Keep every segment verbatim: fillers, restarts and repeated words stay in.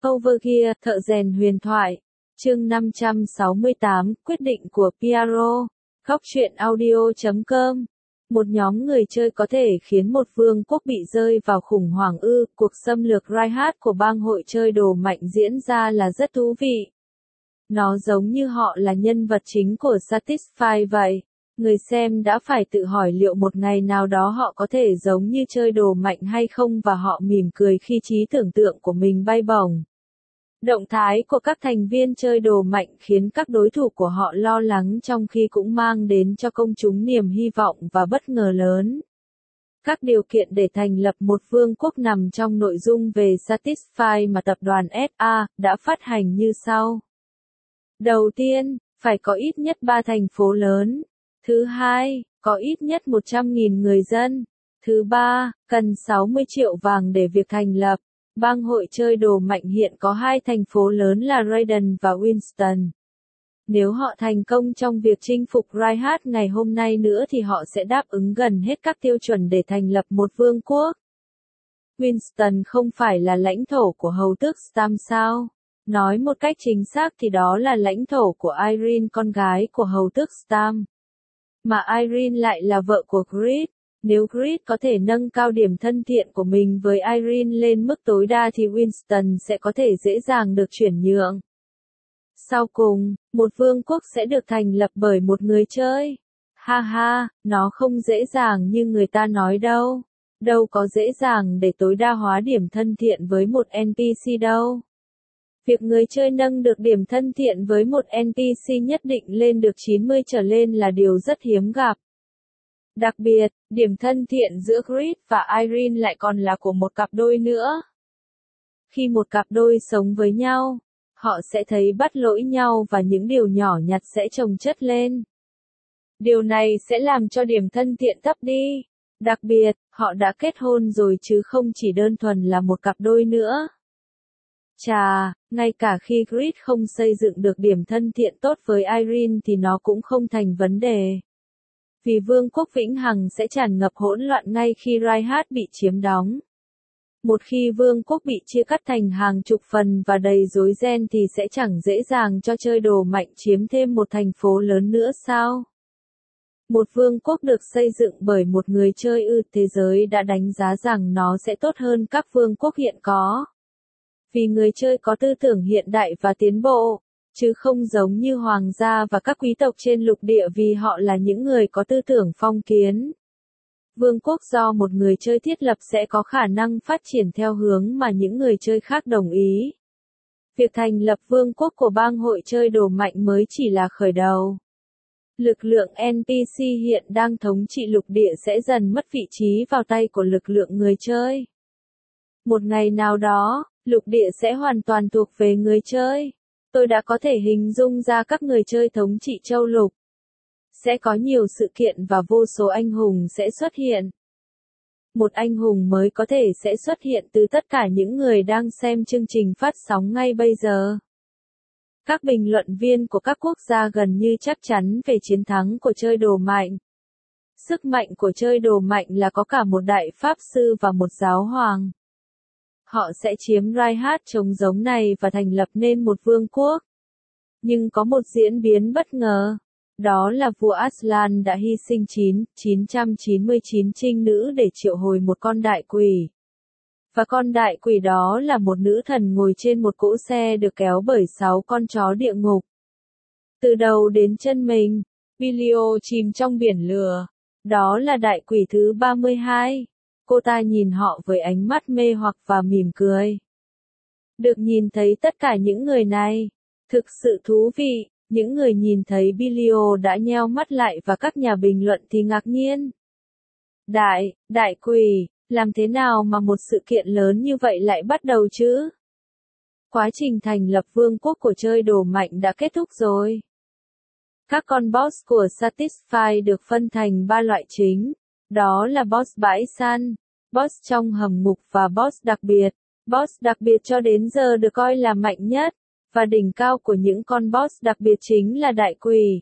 Overgear, thợ rèn huyền thoại. Chương năm trăm sáu mươi tám, quyết định của Piero. Góc truyện audio chấm com. Một nhóm người chơi có thể khiến một vương quốc bị rơi vào khủng hoảng ư? Cuộc xâm lược Reinhardt của bang hội chơi đồ mạnh diễn ra là rất thú vị. Nó giống như họ là nhân vật chính của Satisfy vậy. Người xem đã phải tự hỏi liệu một ngày nào đó họ có thể giống như chơi đồ mạnh hay không, và họ mỉm cười khi trí tưởng tượng của mình bay bổng. Động thái của các thành viên chơi đồ mạnh khiến các đối thủ của họ lo lắng, trong khi cũng mang đến cho công chúng niềm hy vọng và bất ngờ lớn. Các điều kiện để thành lập một vương quốc nằm trong nội dung về Satisfy mà tập đoàn ét a đã phát hành như sau. Đầu tiên, phải có ít nhất ba thành phố lớn. Thứ hai, có ít nhất một trăm nghìn người dân. Thứ ba, cần sáu mươi triệu vàng để việc thành lập. Bang hội chơi đồ mạnh hiện có hai thành phố lớn là Raiden và Winston. Nếu họ thành công trong việc chinh phục Reinhardt ngày hôm nay nữa thì họ sẽ đáp ứng gần hết các tiêu chuẩn để thành lập một vương quốc. Winston không phải là lãnh thổ của hầu tước Stam sao? Nói một cách chính xác thì đó là lãnh thổ của Irene, con gái của hầu tước Stam. Mà Irene lại là vợ của Grid. Nếu Grid có thể nâng cao điểm thân thiện của mình với Irene lên mức tối đa thì Winston sẽ có thể dễ dàng được chuyển nhượng. Sau cùng, một vương quốc sẽ được thành lập bởi một người chơi. Ha ha, nó không dễ dàng như người ta nói đâu. Đâu có dễ dàng để tối đa hóa điểm thân thiện với một en pê xê đâu. Việc người chơi nâng được điểm thân thiện với một en pê xê nhất định lên được chín mươi trở lên là điều rất hiếm gặp. Đặc biệt, điểm thân thiện giữa Grid và Irene lại còn là của một cặp đôi nữa. Khi một cặp đôi sống với nhau, họ sẽ thấy bắt lỗi nhau và những điều nhỏ nhặt sẽ chồng chất lên. Điều này sẽ làm cho điểm thân thiện thấp đi. Đặc biệt, họ đã kết hôn rồi chứ không chỉ đơn thuần là một cặp đôi nữa. Chà, ngay cả khi Grid không xây dựng được điểm thân thiện tốt với Irene thì nó cũng không thành vấn đề. Vì vương quốc vĩnh hằng sẽ tràn ngập hỗn loạn ngay khi Reinhardt bị chiếm đóng. Một khi vương quốc bị chia cắt thành hàng chục phần và đầy rối ren thì sẽ chẳng dễ dàng cho chơi đồ mạnh chiếm thêm một thành phố lớn nữa sao? Một vương quốc được xây dựng bởi một người chơi ư? Thế giới đã đánh giá rằng nó sẽ tốt hơn các vương quốc hiện có. Vì người chơi có tư tưởng hiện đại và tiến bộ, chứ không giống như hoàng gia và các quý tộc trên lục địa vì họ là những người có tư tưởng phong kiến. Vương quốc do một người chơi thiết lập sẽ có khả năng phát triển theo hướng mà những người chơi khác đồng ý. Việc thành lập vương quốc của bang hội chơi đồ mạnh mới chỉ là khởi đầu. Lực lượng en pê xê hiện đang thống trị lục địa sẽ dần mất vị trí vào tay của lực lượng người chơi. Một ngày nào đó, lục địa sẽ hoàn toàn thuộc về người chơi. Tôi đã có thể hình dung ra các người chơi thống trị châu lục. Sẽ có nhiều sự kiện và vô số anh hùng sẽ xuất hiện. Một anh hùng mới có thể sẽ xuất hiện từ tất cả những người đang xem chương trình phát sóng ngay bây giờ. Các bình luận viên của các quốc gia gần như chắc chắn về chiến thắng của chơi đồ mạnh. Sức mạnh của chơi đồ mạnh là có cả một đại pháp sư và một giáo hoàng. Họ sẽ chiếm Reinhardt trống giống này và thành lập nên một vương quốc. Nhưng có một diễn biến bất ngờ. Đó là vua Aslan đã hy sinh chín nghìn chín trăm chín mươi chín trinh nữ để triệu hồi một con đại quỷ. Và con đại quỷ đó là một nữ thần ngồi trên một cỗ xe được kéo bởi sáu con chó địa ngục. Từ đầu đến chân mình, Bilio chìm trong biển lửa. Đó là đại quỷ thứ ba mươi hai. Cô ta nhìn họ với ánh mắt mê hoặc và mỉm cười. Được nhìn thấy tất cả những người này, thực sự thú vị. Những người nhìn thấy Bilio đã nheo mắt lại và các nhà bình luận thì ngạc nhiên. Đại, đại quỷ, làm thế nào mà một sự kiện lớn như vậy lại bắt đầu chứ? Quá trình thành lập vương quốc của chơi đồ mạnh đã kết thúc rồi. Các con boss của Satisfy được phân thành ba loại chính. Đó là boss bãi săn, boss trong hầm ngục và boss đặc biệt. Boss đặc biệt cho đến giờ được coi là mạnh nhất. Và đỉnh cao của những con boss đặc biệt chính là đại quỷ.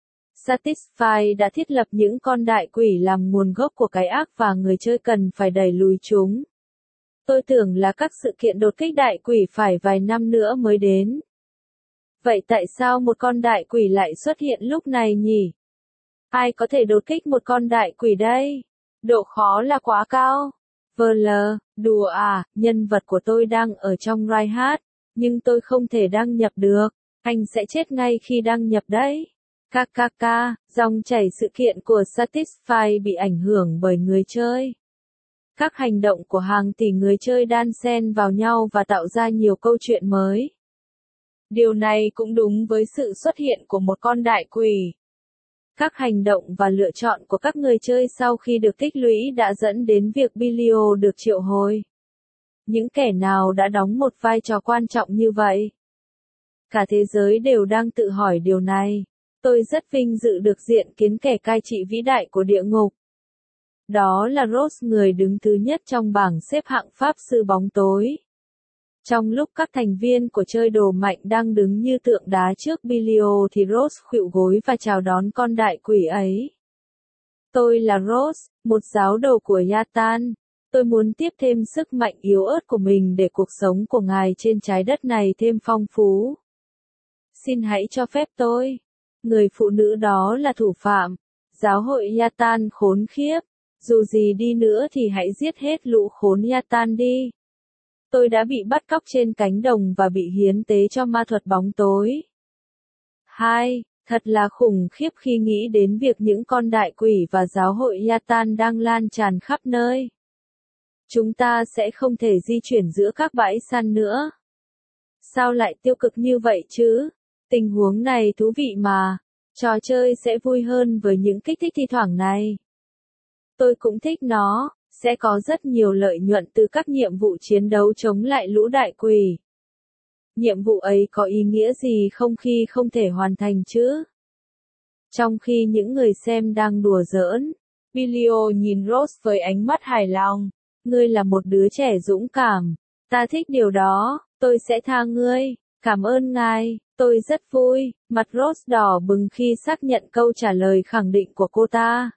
Satisfy đã thiết lập những con đại quỷ làm nguồn gốc của cái ác và người chơi cần phải đẩy lùi chúng. Tôi tưởng là các sự kiện đột kích đại quỷ phải vài năm nữa mới đến. Vậy tại sao một con đại quỷ lại xuất hiện lúc này nhỉ? Ai có thể đột kích một con đại quỷ đây? Độ khó là quá cao. Vờ lờ, đùa à, nhân vật của tôi đang ở trong Reinhardt, nhưng tôi không thể đăng nhập được. Anh sẽ chết ngay khi đăng nhập đấy. kkk, dòng chảy sự kiện của Satisfy bị ảnh hưởng bởi người chơi. Các hành động của hàng tỷ người chơi đan xen vào nhau và tạo ra nhiều câu chuyện mới. Điều này cũng đúng với sự xuất hiện của một con đại quỷ. Các hành động và lựa chọn của các người chơi sau khi được tích lũy đã dẫn đến việc Bilio được triệu hồi. Những kẻ nào đã đóng một vai trò quan trọng như vậy? Cả thế giới đều đang tự hỏi điều này. Tôi rất vinh dự được diện kiến kẻ cai trị vĩ đại của địa ngục. Đó là Ross, người đứng thứ nhất trong bảng xếp hạng pháp sư bóng tối. Trong lúc các thành viên của chơi đồ mạnh đang đứng như tượng đá trước Bilio thì Ross khuỵu gối và chào đón con đại quỷ ấy. Tôi là Ross, một giáo đồ của Yatan. Tôi muốn tiếp thêm sức mạnh yếu ớt của mình để cuộc sống của ngài trên trái đất này thêm phong phú. Xin hãy cho phép tôi. Người phụ nữ đó là thủ phạm. Giáo hội Yatan khốn khiếp. Dù gì đi nữa thì hãy giết hết lũ khốn Yatan đi. Tôi đã bị bắt cóc trên cánh đồng và bị hiến tế cho ma thuật bóng tối. hai. Thật là khủng khiếp khi nghĩ đến việc những con đại quỷ và giáo hội Yatan đang lan tràn khắp nơi. Chúng ta sẽ không thể di chuyển giữa các bãi săn nữa. Sao lại tiêu cực như vậy chứ? Tình huống này thú vị mà. Trò chơi sẽ vui hơn với những kích thích thi thoảng này. Tôi cũng thích nó. Sẽ có rất nhiều lợi nhuận từ các nhiệm vụ chiến đấu chống lại lũ đại quỷ. Nhiệm vụ ấy có ý nghĩa gì không khi không thể hoàn thành chứ? Trong khi những người xem đang đùa giỡn, Bilio nhìn Ross với ánh mắt hài lòng. Ngươi là một đứa trẻ dũng cảm. Ta thích điều đó, tôi sẽ tha ngươi. Cảm ơn ngài, tôi rất vui. Mặt Ross đỏ bừng khi xác nhận câu trả lời khẳng định của cô ta.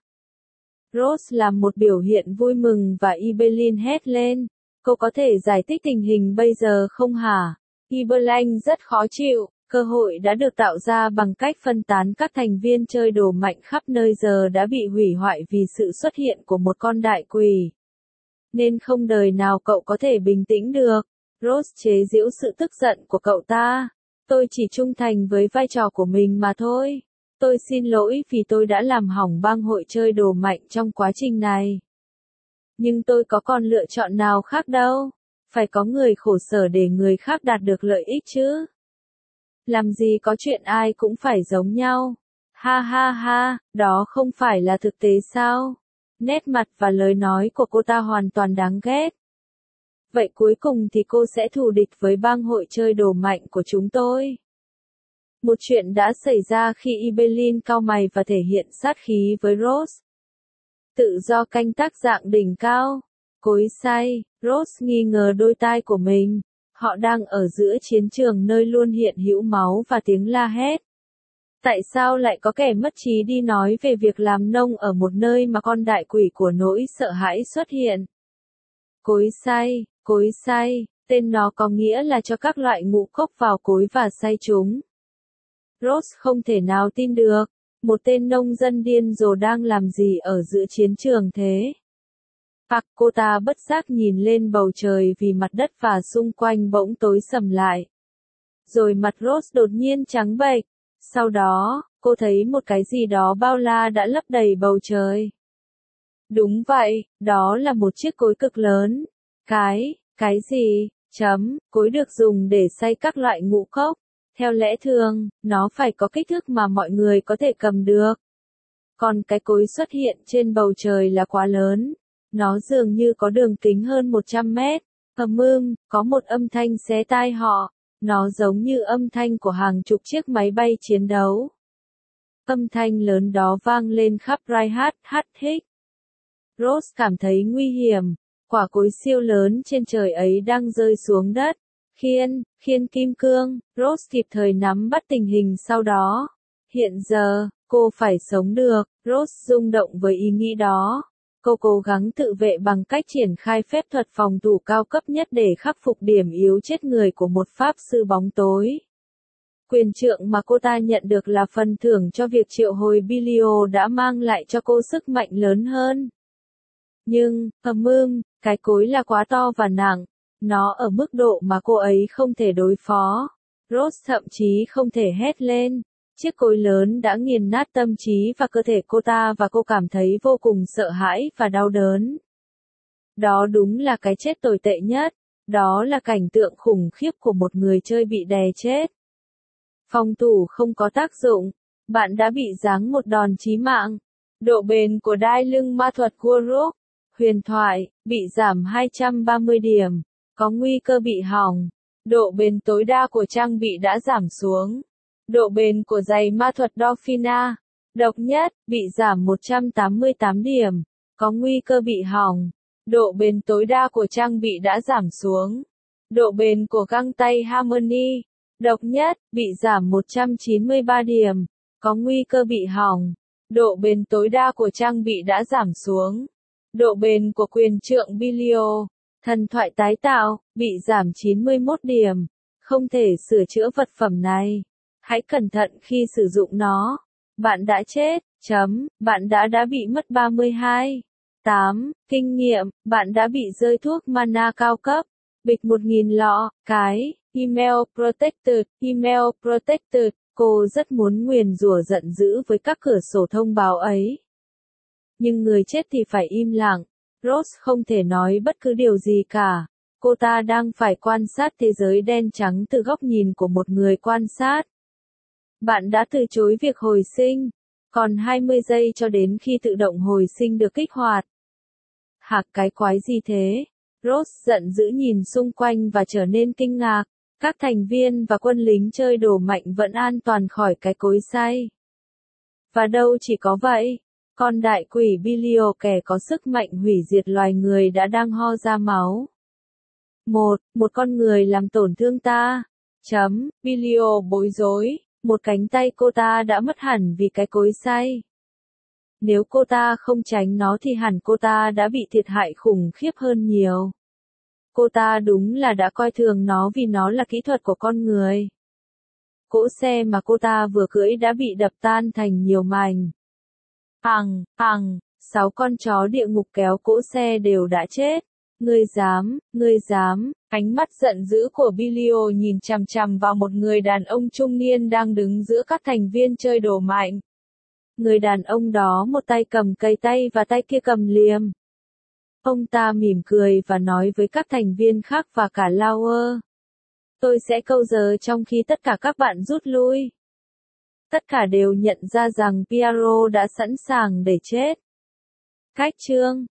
Ross làm một biểu hiện vui mừng và Ibelin hét lên. Cô có thể giải thích tình hình bây giờ không hả? Ibelin rất khó chịu. Cơ hội đã được tạo ra bằng cách phân tán các thành viên chơi đồ mạnh khắp nơi giờ đã bị hủy hoại vì sự xuất hiện của một con đại quỷ. Nên không đời nào cậu có thể bình tĩnh được. Ross chế giễu sự tức giận của cậu ta. Tôi chỉ trung thành với vai trò của mình mà thôi. Tôi xin lỗi vì tôi đã làm hỏng bang hội chơi đồ mạnh trong quá trình này. Nhưng tôi có còn lựa chọn nào khác đâu. Phải có người khổ sở để người khác đạt được lợi ích chứ. Làm gì có chuyện ai cũng phải giống nhau. Ha ha ha, đó không phải là thực tế sao? Nét mặt và lời nói của cô ta hoàn toàn đáng ghét. Vậy cuối cùng thì cô sẽ thù địch với bang hội chơi đồ mạnh của chúng tôi. Một chuyện đã xảy ra khi Ibelin cau mày và thể hiện sát khí với Ross. Tự do canh tác dạng đỉnh cao. Cối xay, Ross nghi ngờ đôi tai của mình. Họ đang ở giữa chiến trường nơi luôn hiện hữu máu và tiếng la hét. Tại sao lại có kẻ mất trí đi nói về việc làm nông ở một nơi mà con đại quỷ của nỗi sợ hãi xuất hiện? Cối xay, cối xay, tên nó có nghĩa là cho các loại ngũ cốc vào cối và xay chúng. Ross không thể nào tin được, một tên nông dân điên rồ đang làm gì ở giữa chiến trường thế? Hoặc cô ta bất giác nhìn lên bầu trời vì mặt đất và xung quanh bỗng tối sầm lại. Rồi mặt Ross đột nhiên trắng bệch. Sau đó, cô thấy một cái gì đó bao la đã lấp đầy bầu trời. Đúng vậy, đó là một chiếc cối cực lớn. Cái, cái gì, chấm, cối được dùng để xay các loại ngũ cốc. Theo lẽ thường, nó phải có kích thước mà mọi người có thể cầm được. Còn cái cối xuất hiện trên bầu trời là quá lớn. Nó dường như có đường kính hơn một trăm mét. Ầm ưm, có một âm thanh xé tai họ. Nó giống như âm thanh của hàng chục chiếc máy bay chiến đấu. Âm thanh lớn đó vang lên khắp Reinhardt hắt hích. Ross cảm thấy nguy hiểm. Quả cối siêu lớn trên trời ấy đang rơi xuống đất. Khiên, khiên kim cương, Ross kịp thời nắm bắt tình hình sau đó. Hiện giờ, cô phải sống được, Ross rung động với ý nghĩ đó. Cô cố gắng tự vệ bằng cách triển khai phép thuật phòng thủ cao cấp nhất để khắc phục điểm yếu chết người của một pháp sư bóng tối. Quyền trượng mà cô ta nhận được là phần thưởng cho việc triệu hồi Bilio đã mang lại cho cô sức mạnh lớn hơn. Nhưng, ầm ưm, cái cối là quá to và nặng. Nó ở mức độ mà cô ấy không thể đối phó. Rose thậm chí không thể hét lên. Chiếc cối lớn đã nghiền nát tâm trí và cơ thể cô ta và cô cảm thấy vô cùng sợ hãi và đau đớn. Đó đúng là cái chết tồi tệ nhất. Đó là cảnh tượng khủng khiếp của một người chơi bị đè chết. Phòng thủ không có tác dụng. Bạn đã bị giáng một đòn chí mạng. Độ bền của đai lưng ma thuật Guruk. Huyền thoại, bị giảm hai trăm ba mươi điểm. Có nguy cơ bị hỏng. Độ bền tối đa của trang bị đã giảm xuống. Độ bền của giày ma thuật Dolphina. Độc nhất, bị giảm một trăm tám mươi tám điểm. Có nguy cơ bị hỏng. Độ bền tối đa của trang bị đã giảm xuống. Độ bền của găng tay Harmony. Độc nhất, bị giảm một trăm chín mươi ba điểm. Có nguy cơ bị hỏng. Độ bền tối đa của trang bị đã giảm xuống. Độ bền của quyền trượng Bilio. Thần thoại tái tạo, bị giảm chín mươi mốt điểm. Không thể sửa chữa vật phẩm này. Hãy cẩn thận khi sử dụng nó. Bạn đã chết, chấm, bạn đã đã bị mất ba mươi hai. tám. Kinh nghiệm, bạn đã bị rơi thuốc mana cao cấp. Bịch một nghìn lọ, cái, email protected, email protected. Cô rất muốn nguyền rủa giận dữ với các cửa sổ thông báo ấy. Nhưng người chết thì phải im lặng. Rose không thể nói bất cứ điều gì cả. Cô ta đang phải quan sát thế giới đen trắng từ góc nhìn của một người quan sát. Bạn đã từ chối việc hồi sinh. Còn hai mươi giây cho đến khi tự động hồi sinh được kích hoạt. Hạc cái quái gì thế? Rose giận dữ nhìn xung quanh và trở nên kinh ngạc. Các thành viên và quân lính chơi đồ mạnh vẫn an toàn khỏi cái cối xay. Và đâu chỉ có vậy. Con đại quỷ Bilio kẻ có sức mạnh hủy diệt loài người đã đang ho ra máu. Một, một con người làm tổn thương ta. Chấm, Bilio bối rối. Một cánh tay cô ta đã mất hẳn vì cái cối xay. Nếu cô ta không tránh nó thì hẳn cô ta đã bị thiệt hại khủng khiếp hơn nhiều. Cô ta đúng là đã coi thường nó vì nó là kỹ thuật của con người. Cỗ xe mà cô ta vừa cưỡi đã bị đập tan thành nhiều mảnh. Hằng, hằng, sáu con chó địa ngục kéo cỗ xe đều đã chết. Ngươi dám, ngươi dám, ánh mắt giận dữ của Bilio nhìn chằm chằm vào một người đàn ông trung niên đang đứng giữa các thành viên chơi đồ mạnh. Người đàn ông đó một tay cầm cây tay và tay kia cầm liềm. Ông ta mỉm cười và nói với các thành viên khác và cả Lauer. Tôi sẽ câu giờ trong khi tất cả các bạn rút lui. Tất cả đều nhận ra rằng Piero đã sẵn sàng để chết. Cách chương